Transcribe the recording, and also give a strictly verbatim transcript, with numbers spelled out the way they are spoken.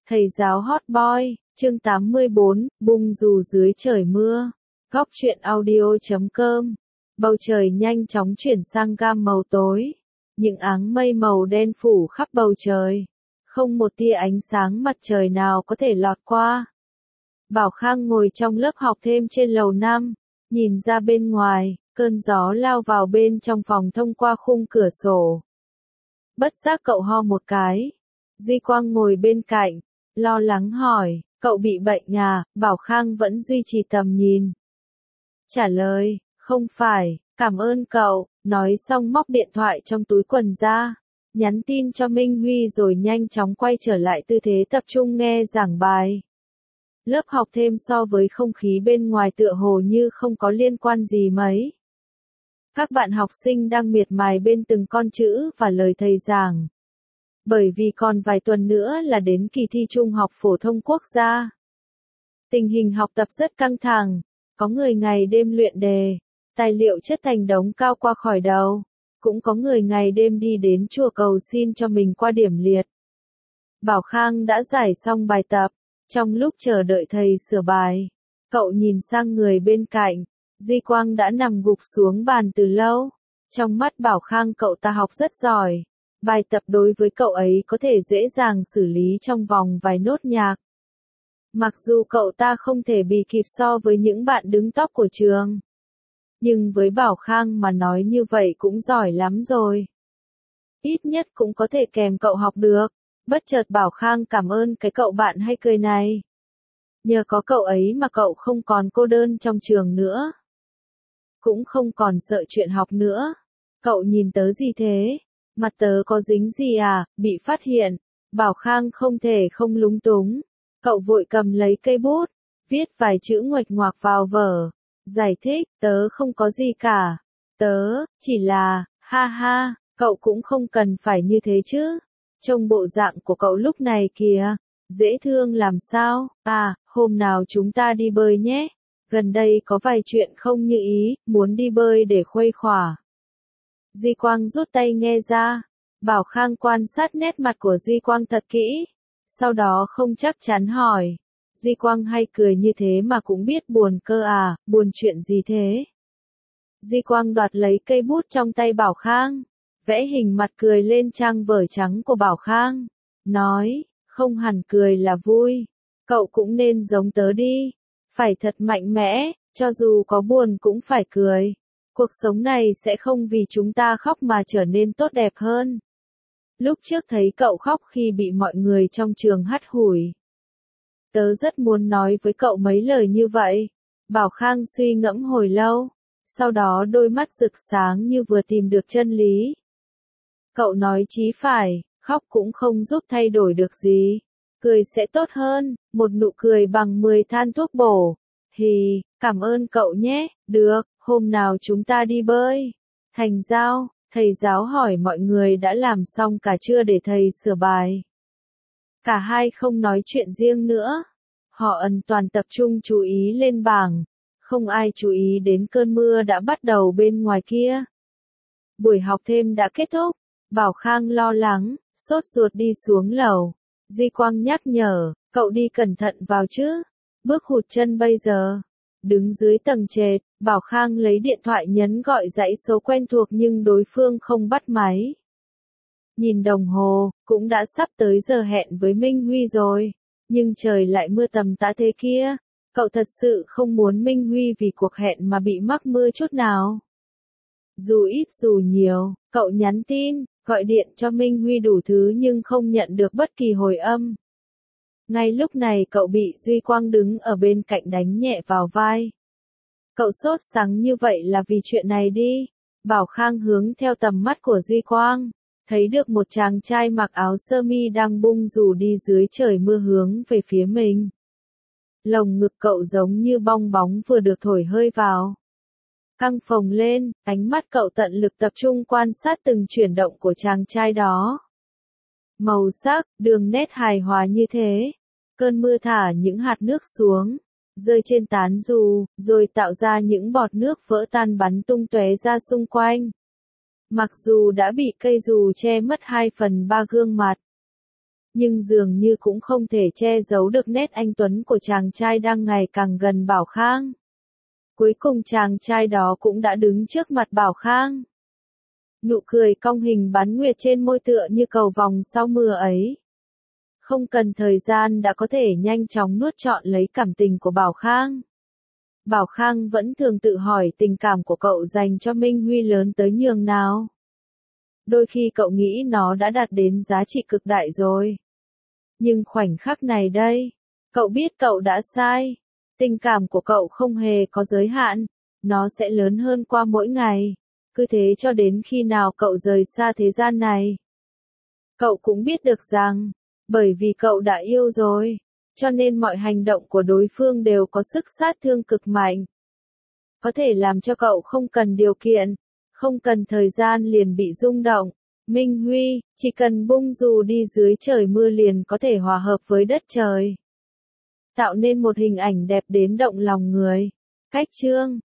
Thầy giáo hot boy, chương tám mươi bốn, bung dù dưới trời mưa. Góc truyện audio chấm com. Bầu trời nhanh chóng chuyển sang gam màu tối. Những áng mây màu đen phủ khắp bầu trời. Không một tia ánh sáng mặt trời nào có thể lọt qua. Bảo Khang ngồi trong lớp học thêm trên lầu năm, nhìn ra bên ngoài, cơn gió lao vào bên trong phòng thông qua khung cửa sổ. Bất giác cậu ho một cái. Duy Quang ngồi bên cạnh, lo lắng hỏi, cậu bị bệnh à? Bảo Khang vẫn duy trì tầm nhìn. Trả lời, không phải, cảm ơn cậu, nói xong móc điện thoại trong túi quần ra, nhắn tin cho Minh Huy rồi nhanh chóng quay trở lại tư thế tập trung nghe giảng bài. Lớp học thêm so với không khí bên ngoài tựa hồ như không có liên quan gì mấy. Các bạn học sinh đang miệt mài bên từng con chữ và lời thầy giảng. Bởi vì còn vài tuần nữa là đến kỳ thi Trung học phổ thông quốc gia. Tình hình học tập rất căng thẳng, có người ngày đêm luyện đề, tài liệu chất thành đống cao qua khỏi đầu, cũng có người ngày đêm đi đến chùa cầu xin cho mình qua điểm liệt. Bảo Khang đã giải xong bài tập, trong lúc chờ đợi thầy sửa bài, cậu nhìn sang người bên cạnh, Duy Quang đã nằm gục xuống bàn từ lâu. Trong mắt Bảo Khang cậu ta học rất giỏi. Bài tập đối với cậu ấy có thể dễ dàng xử lý trong vòng vài nốt nhạc. Mặc dù cậu ta không thể bì kịp so với những bạn đứng top của trường. Nhưng với Bảo Khang mà nói như vậy cũng giỏi lắm rồi. Ít nhất cũng có thể kèm cậu học được. Bất chợt Bảo Khang cảm ơn cái cậu bạn hay cười này. Nhờ có cậu ấy mà cậu không còn cô đơn trong trường nữa. Cũng không còn sợ chuyện học nữa. Cậu nhìn tớ gì thế? Mặt tớ có dính gì à? Bị phát hiện. Bảo Khang không thể không lúng túng. Cậu vội cầm lấy cây bút, viết vài chữ nguệch ngoạc vào vở. Giải thích, tớ không có gì cả. Tớ, chỉ là, ha ha, cậu cũng không cần phải như thế chứ. Trông bộ dạng của cậu lúc này kìa, dễ thương làm sao? À, hôm nào chúng ta đi bơi nhé. Gần đây có vài chuyện không như ý, muốn đi bơi để khuây khỏa. Duy Quang rút tay nghe ra. Bảo Khang quan sát nét mặt của Duy Quang thật kỹ. Sau đó không chắc chắn hỏi. Duy Quang hay cười như thế mà cũng biết buồn cơ à, buồn chuyện gì thế? Duy Quang đoạt lấy cây bút trong tay Bảo Khang, vẽ hình mặt cười lên trang vở trắng của Bảo Khang. Nói, không hẳn cười là vui. Cậu cũng nên giống tớ đi. Phải thật mạnh mẽ, cho dù có buồn cũng phải cười. Cuộc sống này sẽ không vì chúng ta khóc mà trở nên tốt đẹp hơn. Lúc trước thấy cậu khóc khi bị mọi người trong trường hắt hủi. Tớ rất muốn nói với cậu mấy lời như vậy. Bảo Khang suy ngẫm hồi lâu. Sau đó đôi mắt rực sáng như vừa tìm được chân lý. Cậu nói chí phải, khóc cũng không giúp thay đổi được gì. Cười sẽ tốt hơn, một nụ cười bằng mười than thuốc bổ. Hì, cảm ơn cậu nhé, được, hôm nào chúng ta đi bơi. Thành Giao, thầy giáo hỏi mọi người đã làm xong cả chưa để thầy sửa bài. Cả hai không nói chuyện riêng nữa. Họ ẩn toàn tập trung chú ý lên bảng. Không ai chú ý đến cơn mưa đã bắt đầu bên ngoài kia. Buổi học thêm đã kết thúc. Bảo Khang lo lắng, sốt ruột đi xuống lầu. Duy Quang nhắc nhở, cậu đi cẩn thận vào chứ. Bước hụt chân bây giờ. Đứng dưới tầng trệt, Bảo Khang lấy điện thoại nhấn gọi dãy số quen thuộc nhưng đối phương không bắt máy. Nhìn đồng hồ, cũng đã sắp tới giờ hẹn với Minh Huy rồi. Nhưng trời lại mưa tầm tã thế kia. Cậu thật sự không muốn Minh Huy vì cuộc hẹn mà bị mắc mưa chút nào. Dù ít dù nhiều, cậu nhắn tin, gọi điện cho Minh Huy đủ thứ nhưng không nhận được bất kỳ hồi âm. Ngay lúc này cậu bị Duy Quang đứng ở bên cạnh đánh nhẹ vào vai. Cậu sốt sắng như vậy là vì chuyện này đi. Bảo Khang hướng theo tầm mắt của Duy Quang, thấy được một chàng trai mặc áo sơ mi đang bung dù đi dưới trời mưa hướng về phía mình. Lồng ngực cậu giống như bong bóng vừa được thổi hơi vào. Căng phồng lên, ánh mắt cậu tận lực tập trung quan sát từng chuyển động của chàng trai đó. Màu sắc, đường nét hài hòa như thế. Cơn mưa thả những hạt nước xuống, rơi trên tán dù, rồi tạo ra những bọt nước vỡ tan bắn tung tóe ra xung quanh. Mặc dù đã bị cây dù che mất hai phần ba gương mặt. Nhưng dường như cũng không thể che giấu được nét anh tuấn của chàng trai đang ngày càng gần Bảo Khang. Cuối cùng chàng trai đó cũng đã đứng trước mặt Bảo Khang. Nụ cười cong hình bán nguyệt trên môi tựa như cầu vồng sau mưa ấy. Không cần thời gian đã có thể nhanh chóng nuốt trọn lấy cảm tình của Bảo Khang. Bảo Khang vẫn thường tự hỏi tình cảm của cậu dành cho Minh Huy lớn tới nhường nào. Đôi khi cậu nghĩ nó đã đạt đến giá trị cực đại rồi. Nhưng khoảnh khắc này đây, cậu biết cậu đã sai. Tình cảm của cậu không hề có giới hạn, nó sẽ lớn hơn qua mỗi ngày, cứ thế cho đến khi nào cậu rời xa thế gian này. Cậu cũng biết được rằng, bởi vì cậu đã yêu rồi, cho nên mọi hành động của đối phương đều có sức sát thương cực mạnh. Có thể làm cho cậu không cần điều kiện, không cần thời gian liền bị rung động. Minh Huy, chỉ cần bung dù đi dưới trời mưa liền có thể hòa hợp với đất trời. Tạo nên một hình ảnh đẹp đến động lòng người. Cách chương